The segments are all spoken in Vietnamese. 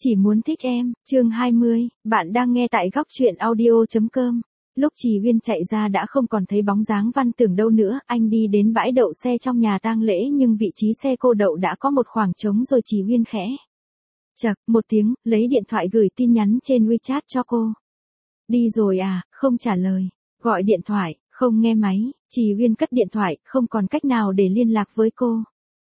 Chỉ muốn thích em, chương 20, bạn đang nghe tại góc truyện audio.com. Lúc Trì Uyên chạy ra đã không còn thấy bóng dáng Văn Tưởng đâu nữa, anh đi đến bãi đậu xe trong nhà tang lễ nhưng vị trí xe cô đậu đã có một khoảng trống rồi. Trì Uyên khẽ chậc một tiếng, lấy điện thoại gửi tin nhắn trên WeChat cho cô. Đi rồi à, không trả lời, gọi điện thoại, không nghe máy. Trì Uyên cất điện thoại, không còn cách nào để liên lạc với cô.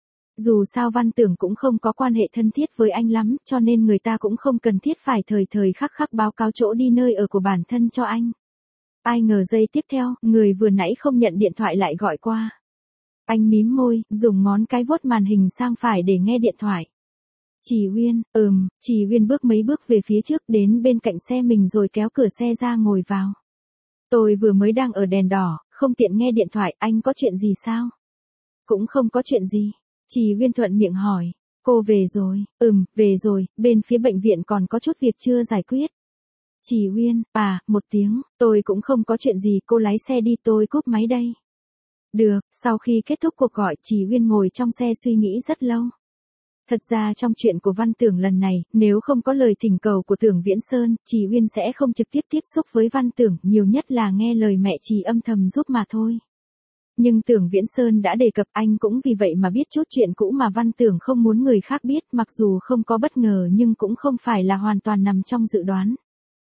Dù sao Văn Tưởng cũng không có quan hệ thân thiết với anh lắm, cho nên người ta cũng không cần thiết phải thời thời khắc khắc báo cáo chỗ đi nơi ở của bản thân cho anh. Ai ngờ giây tiếp theo, người vừa nãy không nhận điện thoại lại gọi qua. Anh mím môi, dùng ngón cái vuốt màn hình sang phải để nghe điện thoại. Trì Uyên, Trì Uyên bước mấy bước về phía trước đến bên cạnh xe mình rồi kéo cửa xe ra ngồi vào. Tôi vừa mới đang ở đèn đỏ, không tiện nghe điện thoại, anh có chuyện gì sao? Cũng không có chuyện gì. Trì Uyên thuận miệng hỏi, cô về rồi, về rồi, bên phía bệnh viện còn có chút việc chưa giải quyết. Trì Uyên, một tiếng, tôi cũng không có chuyện gì, cô lái xe đi, tôi cúp máy đây. Được, sau khi kết thúc cuộc gọi, Trì Uyên ngồi trong xe suy nghĩ rất lâu. Thật ra trong chuyện của Văn Tưởng lần này, nếu không có lời thỉnh cầu của Tưởng Viễn Sơn, Trì Uyên sẽ không trực tiếp tiếp xúc với Văn Tưởng, nhiều nhất là nghe lời mẹ Trì âm thầm giúp mà thôi. Nhưng Tưởng Viễn Sơn đã đề cập, anh cũng vì vậy mà biết chút chuyện cũ mà Văn Tưởng không muốn người khác biết, mặc dù không có bất ngờ nhưng cũng không phải là hoàn toàn nằm trong dự đoán.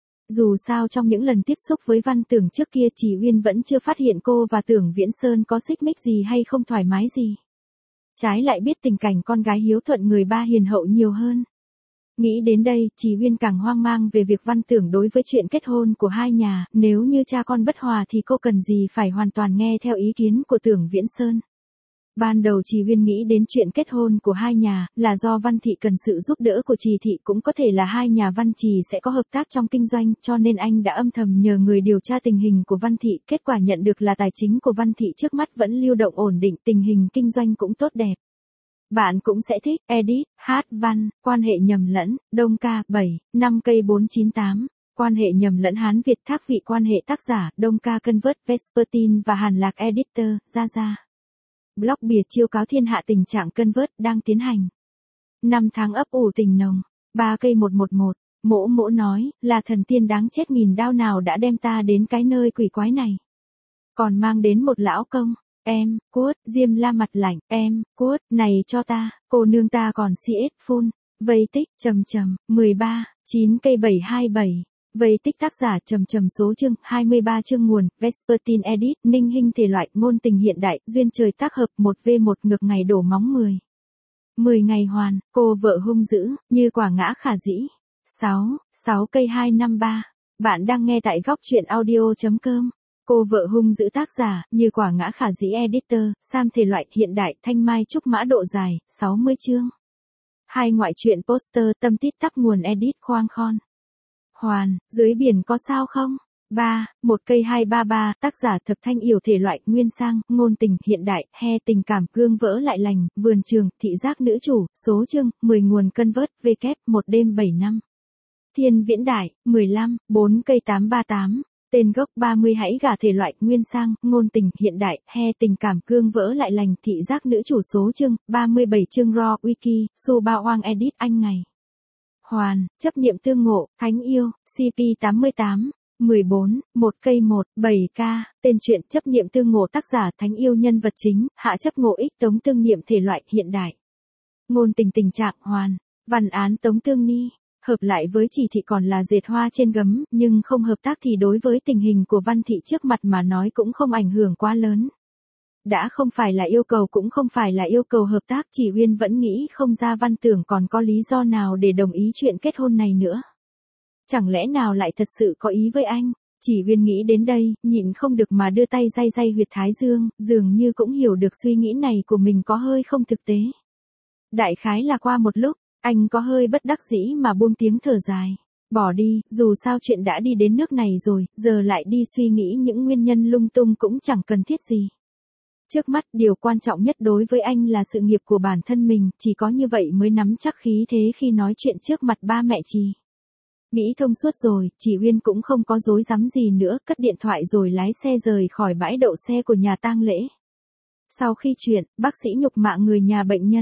Dù sao trong những lần tiếp xúc với Văn Tưởng trước kia, Trì Uyên vẫn chưa phát hiện cô và Tưởng Viễn Sơn có xích mích gì hay không thoải mái gì. Trái lại biết tình cảnh con gái hiếu thuận người ba hiền hậu nhiều hơn. Nghĩ đến đây, Trì Uyên càng hoang mang về việc Văn Tưởng đối với chuyện kết hôn của hai nhà, nếu như cha con bất hòa thì cô cần gì phải hoàn toàn nghe theo ý kiến của Tưởng Viễn Sơn. Ban đầu Trì Uyên nghĩ đến chuyện kết hôn của hai nhà, là do Văn Thị cần sự giúp đỡ của Trì Thị, cũng có thể là hai nhà Văn Trì sẽ có hợp tác trong kinh doanh, cho nên anh đã âm thầm nhờ người điều tra tình hình của Văn Thị, kết quả nhận được là tài chính của Văn Thị trước mắt vẫn lưu động ổn định, tình hình kinh doanh cũng tốt đẹp. Bạn cũng sẽ thích, edit, hát văn, quan hệ nhầm lẫn, Đông Ca, 7, 5 cây 498, quan hệ nhầm lẫn Hán Việt thác vị, quan hệ tác giả, Đông Ca Convert, Vespertine và Hàn Lạc Editor, Ra. Blog bìa chiêu cáo thiên hạ tình trạng Convert đang tiến hành. 5 tháng ấp ủ tình nồng, 3 cây 111, mỗ nói, là thần tiên đáng chết nghìn đao nào đã đem ta đến cái nơi quỷ quái này. Còn mang đến một lão công. Em, cuốt, Diêm La mặt lạnh, em, cuốt, này cho ta, cô nương ta còn CS full, vây tích, 13, 9 cây 727, vây tích tác giả, số chương, 23 chương nguồn, Vespertine Edit, Ninh Hinh thể loại, ngôn tình hiện đại, duyên trời tác hợp, 1v1 ngược ngày đổ móng 10. 10 ngày hoàn, cô vợ hung dữ, như quả ngã khả dĩ. 6 cây 253, bạn đang nghe tại góc truyện audio.com. Cô vợ hung dữ tác giả, như quả ngã khả dĩ editor, Sam thể loại, hiện đại, thanh mai trúc mã độ dài, 60 chương. 2 ngoại truyện poster, tâm tít tắp nguồn edit, khoang khon. Hoàn, dưới biển có sao không? 1 cây 233, tác giả Thập Thanh Yểu thể loại, nguyên sang, ngôn tình, hiện đại, he tình cảm, gương vỡ lại lành, vườn trường, thị giác nữ chủ, số chương, 10 nguồn Convert, W, 1 đêm 7 năm. Thiên Viễn Đại, 15, 4 cây 838. Tên gốc 30 hãy gả thể loại, nguyên sang, ngôn tình, hiện đại, he tình cảm, gương vỡ lại lành, thị giác nữ chủ, số chương, 37 chương raw, wiki, su ba oang edit, anh ngày. Hoàn, chấp niệm tương ngộ, thánh yêu, CP 88, 14, 1 cây 1, 7k, tên truyện, chấp niệm tương ngộ tác giả, thánh yêu nhân vật chính, hạ chấp ngộ ích tống tương niệm thể loại, hiện đại. Ngôn tình tình trạng, hoàn, văn án tống tương ni. Hợp lại với Trì Thị còn là dệt hoa trên gấm, nhưng không hợp tác thì đối với tình hình của Văn Thị trước mặt mà nói cũng không ảnh hưởng quá lớn. Đã không phải là yêu cầu cũng không phải là yêu cầu hợp tác, Trì Uyên vẫn nghĩ không ra Văn Tưởng còn có lý do nào để đồng ý chuyện kết hôn này nữa. Chẳng lẽ nào lại thật sự có ý với anh? Trì Uyên nghĩ đến đây, nhịn không được mà đưa tay day huyệt thái dương, dường như cũng hiểu được suy nghĩ này của mình có hơi không thực tế. Đại khái là qua một lúc, anh có hơi bất đắc dĩ mà buông tiếng thở dài. Bỏ đi, dù sao chuyện đã đi đến nước này rồi, giờ lại đi suy nghĩ những nguyên nhân lung tung cũng chẳng cần thiết gì. Trước mắt, điều quan trọng nhất đối với anh là sự nghiệp của bản thân mình, chỉ có như vậy mới nắm chắc khí thế khi nói chuyện trước mặt ba mẹ Trì. Nghĩ thông suốt rồi, Trì Uyên cũng không có dối dám gì nữa, cất điện thoại rồi lái xe rời khỏi bãi đậu xe của nhà tang lễ. Sau khi chuyện, bác sĩ nhục mạ người nhà bệnh nhân.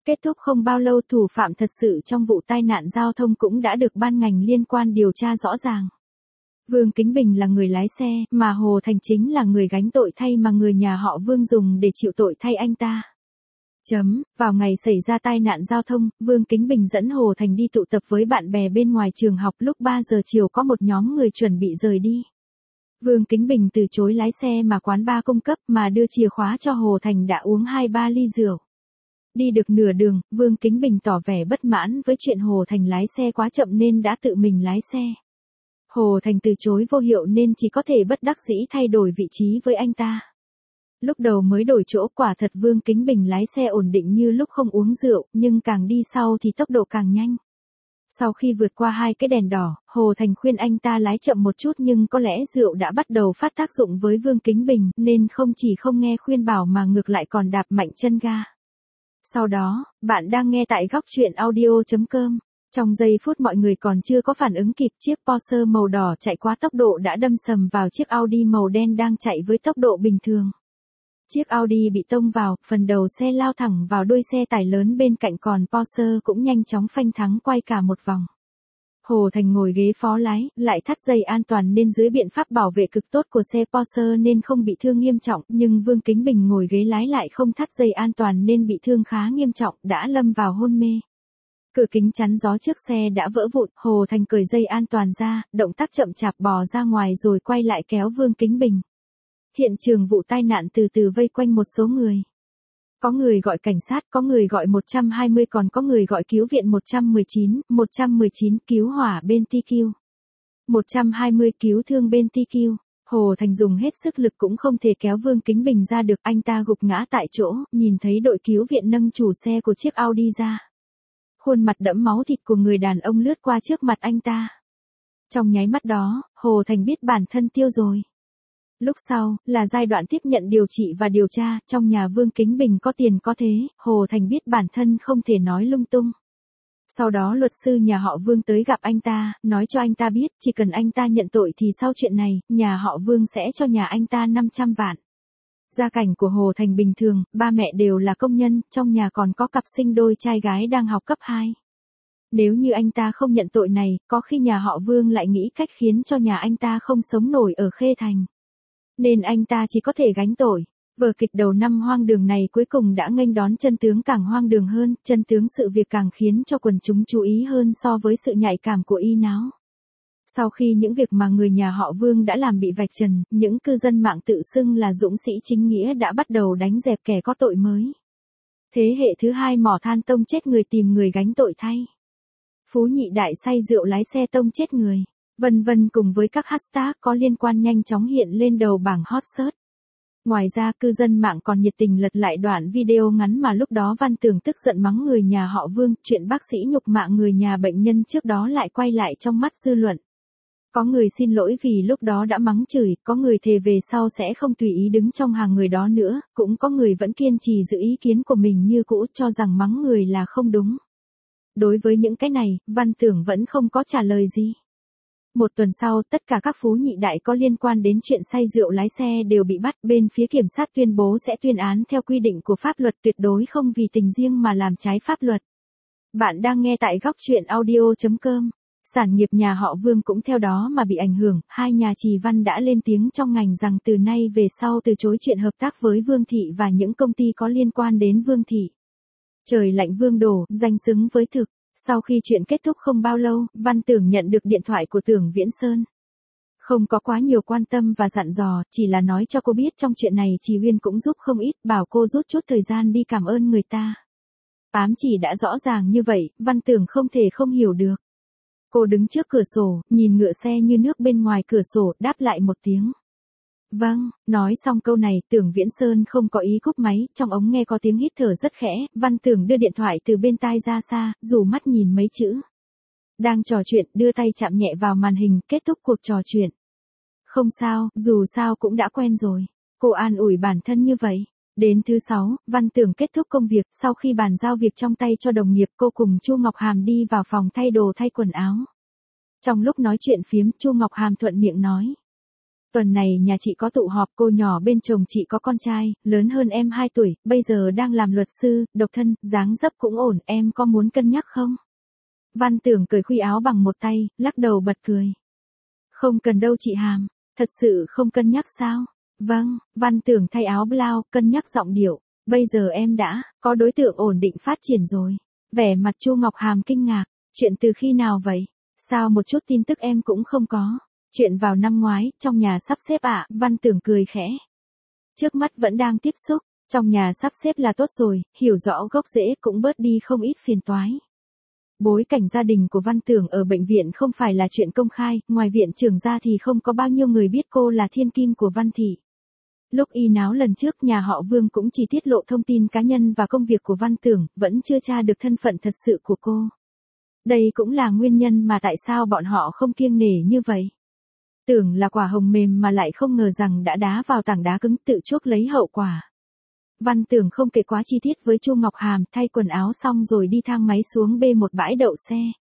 Kết thúc không bao lâu thủ phạm thật sự trong vụ tai nạn giao thông cũng đã được ban ngành liên quan điều tra rõ ràng. Vương Kính Bình là người lái xe, mà Hồ Thành chính là người gánh tội thay mà người nhà họ Vương dùng để chịu tội thay anh ta. Vào ngày xảy ra tai nạn giao thông, Vương Kính Bình dẫn Hồ Thành đi tụ tập với bạn bè bên ngoài trường học lúc 3 giờ chiều có một nhóm người chuẩn bị rời đi. Vương Kính Bình từ chối lái xe mà quán bar cung cấp mà đưa chìa khóa cho Hồ Thành đã uống 2-3 ly rượu. Đi được nửa đường, Vương Kính Bình tỏ vẻ bất mãn với chuyện Hồ Thành lái xe quá chậm nên đã tự mình lái xe. Hồ Thành từ chối vô hiệu nên chỉ có thể bất đắc dĩ thay đổi vị trí với anh ta. Lúc đầu mới đổi chỗ quả thật Vương Kính Bình lái xe ổn định như lúc không uống rượu, nhưng càng đi sau thì tốc độ càng nhanh. Sau khi vượt qua 2 cái đèn đỏ, Hồ Thành khuyên anh ta lái chậm một chút nhưng có lẽ rượu đã bắt đầu phát tác dụng với Vương Kính Bình nên không chỉ không nghe khuyên bảo mà ngược lại còn đạp mạnh chân ga. Sau đó, bạn đang nghe tại góc truyện audio.com. Trong giây phút mọi người còn chưa có phản ứng kịp, chiếc Porsche màu đỏ chạy quá tốc độ đã đâm sầm vào chiếc Audi màu đen đang chạy với tốc độ bình thường. Chiếc Audi bị tông vào, phần đầu xe lao thẳng vào đuôi xe tải lớn bên cạnh còn Porsche cũng nhanh chóng phanh thắng quay cả một vòng. Hồ Thành ngồi ghế phó lái, lại thắt dây an toàn nên dưới biện pháp bảo vệ cực tốt của xe Porsche nên không bị thương nghiêm trọng, nhưng Vương Kính Bình ngồi ghế lái lại không thắt dây an toàn nên bị thương khá nghiêm trọng, đã lâm vào hôn mê. Cửa kính chắn gió trước xe đã vỡ vụn, Hồ Thành cởi dây an toàn ra, động tác chậm chạp bò ra ngoài rồi quay lại kéo Vương Kính Bình. Hiện trường vụ tai nạn từ từ vây quanh một số người. Có người gọi cảnh sát, có người gọi 120 còn có người gọi cứu viện 119 cứu hỏa bên TQ. 120 cứu thương bên TQ. Hồ Thành dùng hết sức lực cũng không thể kéo Vương Kính Bình ra được, anh ta gục ngã tại chỗ, nhìn thấy đội cứu viện nâng chủ xe của chiếc Audi ra. Khuôn mặt đẫm máu thịt của người đàn ông lướt qua trước mặt anh ta. Trong nháy mắt đó, Hồ Thành biết bản thân tiêu rồi. Lúc sau, là giai đoạn tiếp nhận điều trị và điều tra, trong nhà Vương Kính Bình có tiền có thế, Hồ Thành biết bản thân không thể nói lung tung. Sau đó luật sư nhà họ Vương tới gặp anh ta, nói cho anh ta biết, chỉ cần anh ta nhận tội thì sau chuyện này, nhà họ Vương sẽ cho nhà anh ta 500 vạn. Gia cảnh của Hồ Thành bình thường, ba mẹ đều là công nhân, trong nhà còn có cặp sinh đôi trai gái đang học cấp 2. Nếu như anh ta không nhận tội này, có khi nhà họ Vương lại nghĩ cách khiến cho nhà anh ta không sống nổi ở Khê Thành. Nên anh ta chỉ có thể gánh tội. Vở kịch đầu năm hoang đường này cuối cùng đã nghênh đón chân tướng càng hoang đường hơn, chân tướng sự việc càng khiến cho quần chúng chú ý hơn so với sự nhạy cảm của y náo. Sau khi những việc mà người nhà họ Vương đã làm bị vạch trần, những cư dân mạng tự xưng là dũng sĩ chính nghĩa đã bắt đầu đánh dẹp kẻ có tội mới. Thế hệ thứ hai mỏ than tông chết người tìm người gánh tội thay. Phú Nhị Đại say rượu lái xe tông chết người. Vân vân cùng với các hashtag có liên quan nhanh chóng hiện lên đầu bảng hot search. Ngoài ra cư dân mạng còn nhiệt tình lật lại đoạn video ngắn mà lúc đó Văn Tường tức giận mắng người nhà họ Vương, chuyện bác sĩ nhục mạ người nhà bệnh nhân trước đó lại quay lại trong mắt dư luận. Có người xin lỗi vì lúc đó đã mắng chửi, có người thề về sau sẽ không tùy ý đứng trong hàng người đó nữa, cũng có người vẫn kiên trì giữ ý kiến của mình như cũ cho rằng mắng người là không đúng. Đối với những cái này, Văn Tường vẫn không có trả lời gì. Một tuần sau, tất cả các phú nhị đại có liên quan đến chuyện say rượu lái xe đều bị bắt, bên phía kiểm sát tuyên bố sẽ tuyên án theo quy định của pháp luật, tuyệt đối không vì tình riêng mà làm trái pháp luật. Bạn đang nghe tại góc truyện audio.com. Sản nghiệp nhà họ Vương cũng theo đó mà bị ảnh hưởng, hai nhà Trì Văn đã lên tiếng trong ngành rằng từ nay về sau từ chối chuyện hợp tác với Vương Thị và những công ty có liên quan đến Vương Thị. Trời lạnh Vương đổ, danh xứng với thực. Sau khi chuyện kết thúc không bao lâu, Văn Tưởng nhận được điện thoại của Tưởng Viễn Sơn. Không có quá nhiều quan tâm và dặn dò, chỉ là nói cho cô biết trong chuyện này Trì Uyên cũng giúp không ít, bảo cô rút chút thời gian đi cảm ơn người ta. Ám chỉ đã rõ ràng như vậy, Văn Tưởng không thể không hiểu được. Cô đứng trước cửa sổ, nhìn ngựa xe như nước bên ngoài cửa sổ, đáp lại một tiếng. Vâng, nói xong câu này, Tưởng Viễn Sơn không có ý cúp máy, trong ống nghe có tiếng hít thở rất khẽ, Văn Tưởng đưa điện thoại từ bên tai ra xa, rủ mắt nhìn mấy chữ. Đang trò chuyện, đưa tay chạm nhẹ vào màn hình, kết thúc cuộc trò chuyện. Không sao, dù sao cũng đã quen rồi. Cô an ủi bản thân như vậy. Đến thứ 6, Văn Tưởng kết thúc công việc, sau khi bàn giao việc trong tay cho đồng nghiệp, cô cùng Chu Ngọc Hàm đi vào phòng thay đồ thay quần áo. Trong lúc nói chuyện phiếm, Chu Ngọc Hàm thuận miệng nói. Tuần này nhà chị có tụ họp, cô nhỏ bên chồng chị có con trai, lớn hơn em 2 tuổi, bây giờ đang làm luật sư, độc thân, dáng dấp cũng ổn, em có muốn cân nhắc không? Văn Tưởng cởi khuy áo bằng một tay, lắc đầu bật cười. Không cần đâu chị Hàm, thật sự không cân nhắc sao? Vâng, Văn Tưởng thay áo blau, cân nhắc giọng điệu. Bây giờ em đã có đối tượng ổn định phát triển rồi. Vẻ mặt Chu Ngọc Hàm kinh ngạc, chuyện từ khi nào vậy? Sao một chút tin tức em cũng không có? Chuyện vào năm ngoái, trong nhà sắp xếp ạ, Văn Tưởng cười khẽ. Trước mắt vẫn đang tiếp xúc, trong nhà sắp xếp là tốt rồi, hiểu rõ gốc rễ cũng bớt đi không ít phiền toái. Bối cảnh gia đình của Văn Tưởng ở bệnh viện không phải là chuyện công khai, ngoài viện trưởng ra thì không có bao nhiêu người biết cô là thiên kim của Văn Thị. Lúc y náo lần trước nhà họ Vương cũng chỉ tiết lộ thông tin cá nhân và công việc của Văn Tưởng, vẫn chưa tra được thân phận thật sự của cô. Đây cũng là nguyên nhân mà tại sao bọn họ không kiêng nể như vậy. Tưởng là quả hồng mềm mà lại không ngờ rằng đã đá vào tảng đá cứng, tự chuốc lấy hậu quả. Văn Tưởng không kể quá chi tiết với Chu Ngọc Hàm, thay quần áo xong rồi đi thang máy xuống bê một bãi đậu xe.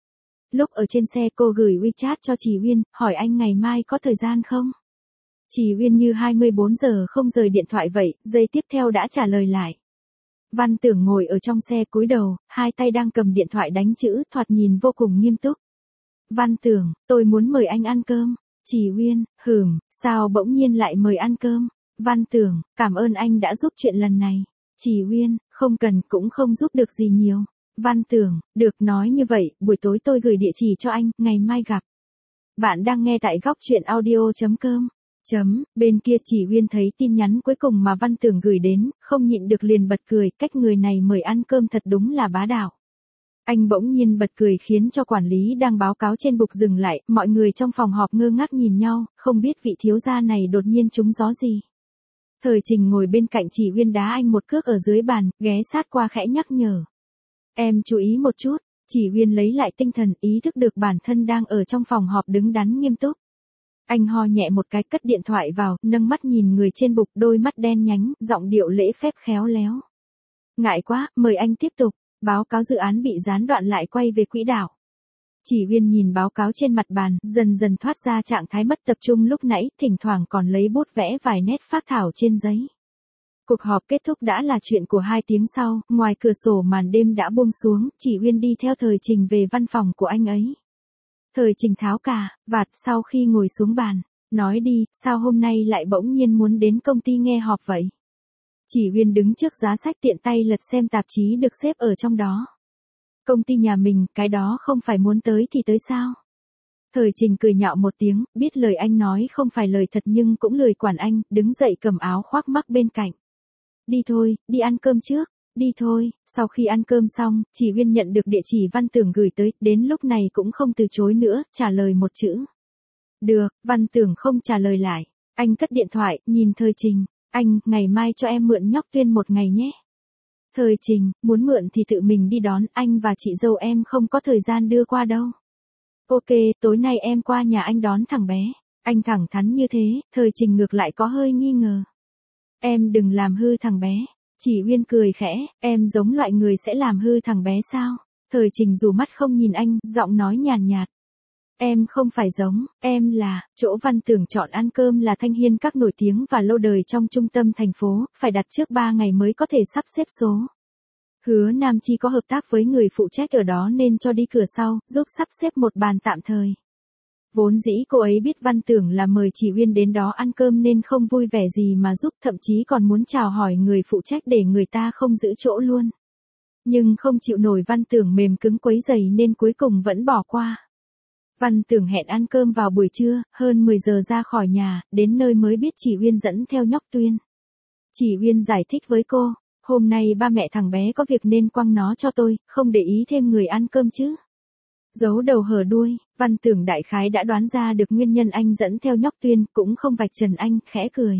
Lúc ở trên xe cô gửi WeChat cho chị Uyên, hỏi anh ngày mai có thời gian không? Chị Uyên như 24 giờ không rời điện thoại vậy, giây tiếp theo đã trả lời lại. Văn Tưởng ngồi ở trong xe cúi đầu, hai tay đang cầm điện thoại đánh chữ, thoạt nhìn vô cùng nghiêm túc. Văn Tưởng, tôi muốn mời anh ăn cơm. Chị Uyên, sao bỗng nhiên lại mời ăn cơm? Văn Tưởng, cảm ơn anh đã giúp chuyện lần này. Chị Uyên, không cần, cũng không giúp được gì nhiều. Văn Tưởng, được, nói như vậy, buổi tối tôi gửi địa chỉ cho anh, ngày mai gặp. Bạn đang nghe tại góc chuyện audio.com. Bên kia chị Uyên thấy tin nhắn cuối cùng mà Văn Tưởng gửi đến, không nhịn được liền bật cười, cách người này mời ăn cơm thật đúng là bá đạo. Anh bỗng nhiên bật cười khiến cho quản lý đang báo cáo trên bục dừng lại, mọi người trong phòng họp ngơ ngác nhìn nhau, không biết vị thiếu gia này đột nhiên trúng gió gì. Thời Trình ngồi bên cạnh chị Uyên đá anh một cước ở dưới bàn, ghé sát qua khẽ nhắc nhở. Em chú ý một chút, chị Uyên lấy lại tinh thần, ý thức được bản thân đang ở trong phòng họp đứng đắn nghiêm túc. Anh ho nhẹ một cái, cất điện thoại vào, nâng mắt nhìn người trên bục, đôi mắt đen nhánh, giọng điệu lễ phép khéo léo. Ngại quá, mời anh tiếp tục. Báo cáo dự án bị gián đoạn lại quay về quỹ đạo. Chỉ Uyên nhìn báo cáo trên mặt bàn, dần dần thoát ra trạng thái mất tập trung lúc nãy, thỉnh thoảng còn lấy bút vẽ vài nét phác thảo trên giấy. Cuộc họp kết thúc đã là chuyện của 2 tiếng sau, ngoài cửa sổ màn đêm đã buông xuống, Chỉ Uyên đi theo Thời Trình về văn phòng của anh ấy. Thời Trình tháo cà vạt sau khi ngồi xuống bàn, nói đi, sao hôm nay lại bỗng nhiên muốn đến công ty nghe họp vậy? Chỉ Uyên đứng trước giá sách tiện tay lật xem tạp chí được xếp ở trong đó. Công ty nhà mình, cái đó không phải muốn tới thì tới sao? Thời Trình cười nhạo một tiếng, biết lời anh nói không phải lời thật nhưng cũng lười quản anh, đứng dậy cầm áo khoác mắc bên cạnh. Đi thôi, đi ăn cơm trước. Đi thôi, sau khi ăn cơm xong, Chỉ Uyên nhận được địa chỉ Văn Tưởng gửi tới, đến lúc này cũng không từ chối nữa, trả lời một chữ. Được, Văn Tưởng không trả lời lại. Anh cất điện thoại, nhìn Thời Trình. Anh, ngày mai cho em mượn nhóc Tuyên một ngày nhé. Thời Trình, muốn mượn thì tự mình đi đón, anh và chị dâu em không có thời gian đưa qua đâu. Ok, tối nay em qua nhà anh đón thằng bé. Anh thẳng thắn như thế, Thời Trình ngược lại có hơi nghi ngờ. Em đừng làm hư thằng bé. Chỉ Uyên cười khẽ, em giống loại người sẽ làm hư thằng bé sao? Thời Trình dù mắt không nhìn anh, giọng nói nhàn nhạt. Em không phải giống, em là, chỗ Văn Tưởng chọn ăn cơm là Thanh Hiên các nổi tiếng và lâu đời trong trung tâm thành phố, phải đặt trước 3 ngày mới có thể sắp xếp số. Hứa Nam Chi có hợp tác với người phụ trách ở đó nên cho đi cửa sau, giúp sắp xếp một bàn tạm thời. Vốn dĩ cô ấy biết Văn Tưởng là mời Chỉ Uyên đến đó ăn cơm nên không vui vẻ gì mà giúp, thậm chí còn muốn chào hỏi người phụ trách để người ta không giữ chỗ luôn. Nhưng không chịu nổi Văn Tưởng mềm cứng quấy rầy nên cuối cùng vẫn bỏ qua. Văn Tưởng hẹn ăn cơm vào buổi trưa, hơn 10 giờ ra khỏi nhà, đến nơi mới biết Chỉ Uyên dẫn theo nhóc Tuyên. Chỉ Uyên giải thích với cô, hôm nay ba mẹ thằng bé có việc nên quăng nó cho tôi, không để ý thêm người ăn cơm chứ. Giấu đầu hở đuôi, Văn Tưởng đại khái đã đoán ra được nguyên nhân anh dẫn theo nhóc Tuyên, cũng không vạch trần anh, khẽ cười.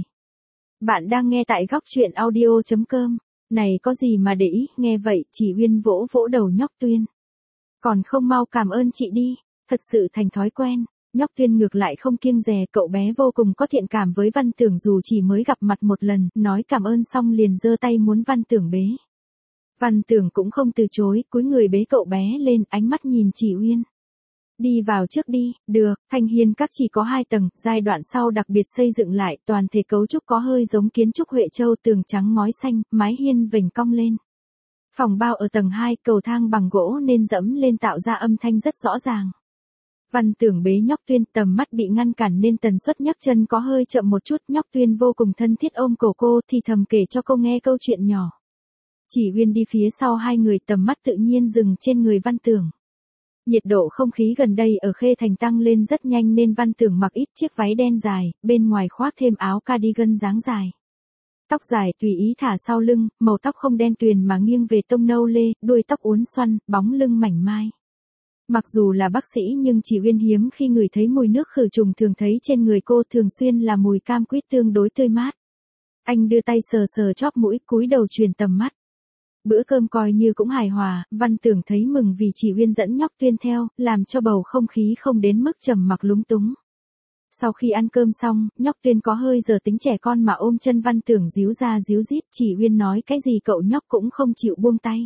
Bạn đang nghe tại góc chuyện audio.com. Này có gì mà để ý, nghe vậy, Chỉ Uyên vỗ vỗ đầu nhóc Tuyên. Còn không mau cảm ơn chị đi, thật sự thành thói quen. Nhóc Tuyên ngược lại không kiêng dè, cậu bé vô cùng có thiện cảm với Văn Tưởng dù chỉ mới gặp mặt một lần, nói cảm ơn xong liền giơ tay muốn Văn Tưởng bế. Văn Tưởng cũng không từ chối, cúi người bế cậu bé lên, ánh mắt nhìn Chỉ Uyên. Đi vào trước đi, được, Thanh Hiên các chỉ có 2 tầng, giai đoạn sau đặc biệt xây dựng lại, toàn thể cấu trúc có hơi giống kiến trúc Huệ Châu, tường trắng ngói xanh, mái hiên vểnh cong lên. Phòng bao ở tầng 2, cầu thang bằng gỗ nên dẫm lên tạo ra âm thanh rất rõ ràng. Văn Tưởng bế Nhóc Tuyên, tầm mắt bị ngăn cản nên tần suất nhấc chân có hơi chậm một chút, Nhóc Tuyên vô cùng thân thiết ôm cổ cô thì thầm kể cho cô nghe câu chuyện nhỏ. Chỉ Uyên đi phía sau hai người, tầm mắt tự nhiên dừng trên người Văn Tưởng. Nhiệt độ không khí gần đây ở Khê Thành tăng lên rất nhanh nên Văn Tưởng mặc ít chiếc váy đen dài, bên ngoài khoác thêm áo cardigan dáng dài. Tóc dài tùy ý thả sau lưng, màu tóc không đen tuyền mà nghiêng về tông nâu lê, đuôi tóc uốn xoăn, bóng lưng mảnh mai. Mặc dù là bác sĩ nhưng Chỉ Uyên hiếm khi ngửi thấy mùi nước khử trùng thường thấy trên người cô thường xuyên là mùi cam quýt tương đối tươi mát. Anh đưa tay sờ sờ chóp mũi, cúi đầu truyền tầm mắt. Bữa cơm coi như cũng hài hòa, Văn Tưởng thấy mừng vì Chỉ Uyên dẫn Nhóc Tuyên theo, làm cho bầu không khí không đến mức trầm mặc lúng túng. Sau khi ăn cơm xong, Nhóc Tuyên có hơi giờ tính trẻ con mà ôm chân Văn Tưởng díu ra díu dít, Chỉ Uyên nói cái gì cậu nhóc cũng không chịu buông tay.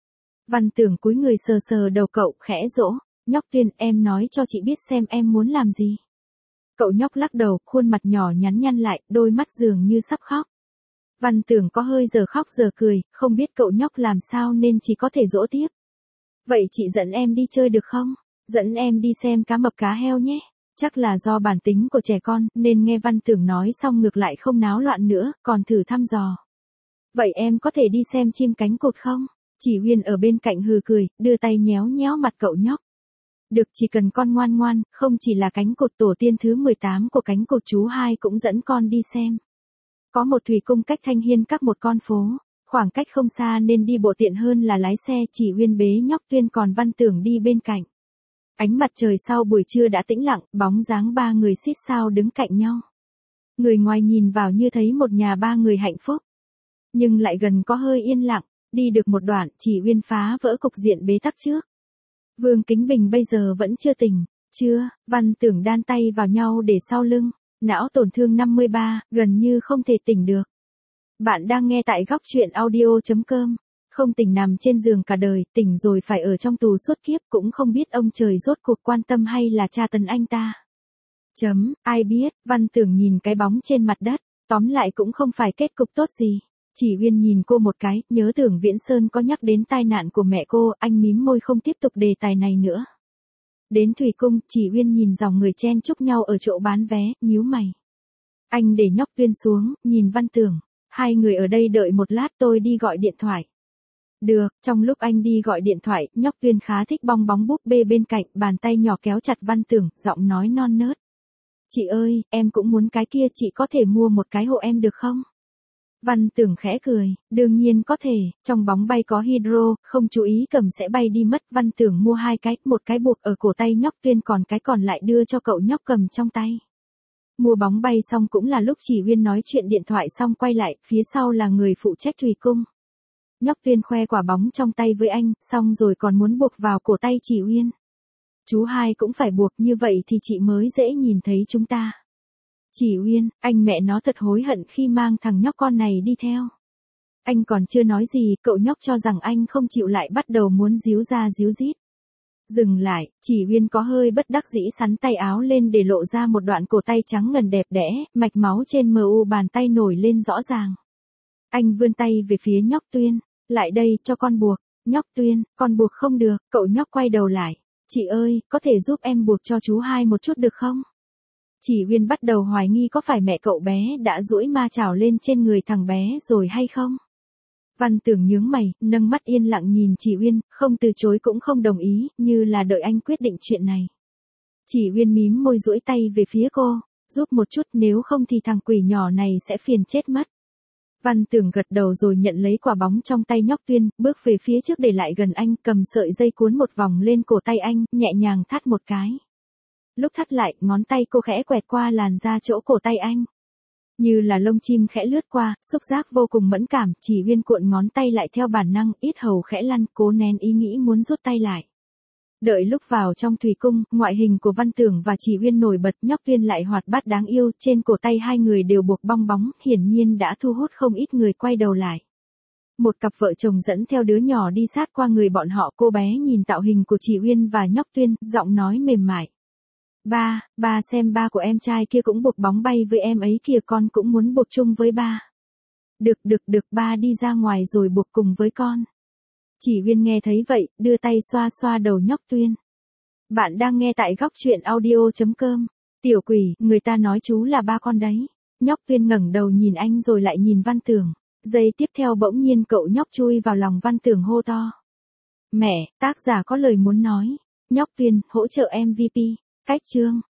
Văn Tưởng cúi người sờ sờ đầu cậu, khẽ dỗ, Nhóc Tuyên, em nói cho chị biết xem em muốn làm gì. Cậu nhóc lắc đầu, khuôn mặt nhỏ nhắn nhăn lại, đôi mắt dường như sắp khóc. Văn Tưởng có hơi giờ khóc giờ cười, không biết cậu nhóc làm sao nên chỉ có thể dỗ tiếp. Vậy chị dẫn em đi chơi được không? Dẫn em đi xem cá mập cá heo nhé. Chắc là do bản tính của trẻ con, nên nghe Văn Tưởng nói xong ngược lại không náo loạn nữa, còn thử thăm dò. Vậy em có thể đi xem chim cánh cụt không? Chỉ Uyên ở bên cạnh hừ cười, đưa tay nhéo nhéo mặt cậu nhóc. Được, chỉ cần con ngoan ngoan, không chỉ là cánh cụt tổ tiên thứ 18 của cánh cụt chú hai cũng dẫn con đi xem. Có một thủy cung cách Thanh Hiên các một con phố, khoảng cách không xa nên đi bộ tiện hơn là lái xe. Chỉ Uyên bế Nhóc Tuyên còn Văn Tưởng đi bên cạnh. Ánh mặt trời sau buổi trưa đã tĩnh lặng, bóng dáng ba người xít sao đứng cạnh nhau. Người ngoài nhìn vào như thấy một nhà ba người hạnh phúc. Nhưng lại gần có hơi yên lặng, đi được một đoạn, Chỉ Uyên phá vỡ cục diện bế tắc trước. Vương Kính Bình bây giờ vẫn chưa tỉnh. Chưa, Văn Tưởng đan tay vào nhau để sau lưng. Não tổn thương 53, gần như không thể tỉnh được. Bạn đang nghe tại góc truyện audio.com. Không tỉnh nằm trên giường cả đời, tỉnh rồi phải ở trong tù suốt kiếp, cũng không biết ông trời rốt cuộc quan tâm hay là tra tấn anh ta. Ai biết, Văn Tưởng nhìn cái bóng trên mặt đất, tóm lại cũng không phải kết cục tốt gì. Chỉ Uyên nhìn cô một cái, nhớ Tưởng Viễn Sơn có nhắc đến tai nạn của mẹ cô, anh mím môi không tiếp tục đề tài này nữa. Đến thủy cung, Chỉ Uyên nhìn dòng người chen chúc nhau ở chỗ bán vé, nhíu mày. Anh để Nhóc Tuyên xuống, nhìn Văn Tưởng, hai người ở đây đợi một lát tôi đi gọi điện thoại. Được, trong lúc anh đi gọi điện thoại, Nhóc Tuyên khá thích bong bóng búp bê bên cạnh, bàn tay nhỏ kéo chặt Văn Tưởng, giọng nói non nớt. Chị ơi, em cũng muốn cái kia, chị có thể mua một cái hộ em được không? Văn Tưởng khẽ cười, đương nhiên có thể, trong bóng bay có hydro, không chú ý cầm sẽ bay đi mất. Văn Tưởng mua 2 cái, một cái buộc ở cổ tay Nhóc Tuyên còn cái còn lại đưa cho cậu nhóc cầm trong tay. Mua bóng bay xong cũng là lúc Chỉ Uyên nói chuyện điện thoại xong quay lại, phía sau là người phụ trách thủy cung. Nhóc Tuyên khoe quả bóng trong tay với anh, xong rồi còn muốn buộc vào cổ tay Chỉ Uyên. Chú hai cũng phải buộc, như vậy thì chị mới dễ nhìn thấy chúng ta. Chỉ Uyên, anh mẹ nó thật hối hận khi mang thằng nhóc con này đi theo. Anh còn chưa nói gì, cậu nhóc cho rằng anh không chịu lại bắt đầu muốn díu ra díu dít. Dừng lại, Chỉ Uyên có hơi bất đắc dĩ sắn tay áo lên để lộ ra một đoạn cổ tay trắng ngần đẹp đẽ, mạch máu trên mu bàn tay nổi lên rõ ràng. Anh vươn tay về phía Nhóc Tuyên, lại đây, cho con buộc. Nhóc Tuyên, con buộc không được, cậu nhóc quay đầu lại. Chị ơi, có thể giúp em buộc cho chú hai một chút được không? Chỉ Uyên bắt đầu hoài nghi có phải mẹ cậu bé đã duỗi ma chảo lên trên người thằng bé rồi hay không? Văn Tưởng nhướng mày, nâng mắt yên lặng nhìn Chỉ Uyên, không từ chối cũng không đồng ý, như là đợi anh quyết định chuyện này. Chỉ Uyên mím môi duỗi tay về phía cô, giúp một chút, nếu không thì thằng quỷ nhỏ này sẽ phiền chết mất. Văn Tưởng gật đầu rồi nhận lấy quả bóng trong tay Nhóc Tuyên, bước về phía trước để lại gần anh, cầm sợi dây cuốn một vòng lên cổ tay anh, nhẹ nhàng thắt một cái. Lúc thắt lại, ngón tay cô khẽ quẹt qua làn da chỗ cổ tay anh. Như là lông chim khẽ lướt qua, xúc giác vô cùng mẫn cảm, Chỉ Uyên cuộn ngón tay lại theo bản năng, yết hầu khẽ lăn, cố nén ý nghĩ muốn rút tay lại. Đợi lúc vào trong thủy cung, ngoại hình của Văn Tưởng và Chỉ Uyên nổi bật, Nhóc Tuyên lại hoạt bát đáng yêu, trên cổ tay hai người đều buộc bong bóng, hiển nhiên đã thu hút không ít người quay đầu lại. Một cặp vợ chồng dẫn theo đứa nhỏ đi sát qua người bọn họ, cô bé nhìn tạo hình của chị Uyên và nhóc Tuyên, giọng nói mềm mại. Ba xem ba của em trai kia cũng buộc bóng bay với em ấy kìa, con cũng muốn buộc chung với ba. Được, ba đi ra ngoài rồi buộc cùng với con. Chị Uyên nghe thấy vậy, đưa tay xoa xoa đầu nhóc Tuyên. Bạn đang nghe tại góc chuyện audio.com. Tiểu quỷ, người ta nói chú là ba con đấy. Nhóc Tuyên ngẩng đầu nhìn anh rồi lại nhìn Văn Tưởng. Giây tiếp theo bỗng nhiên cậu nhóc chui vào lòng Văn Tưởng hô to. Mẹ, tác giả có lời muốn nói. Nhóc Tuyên, hỗ trợ MVP. Cách chương.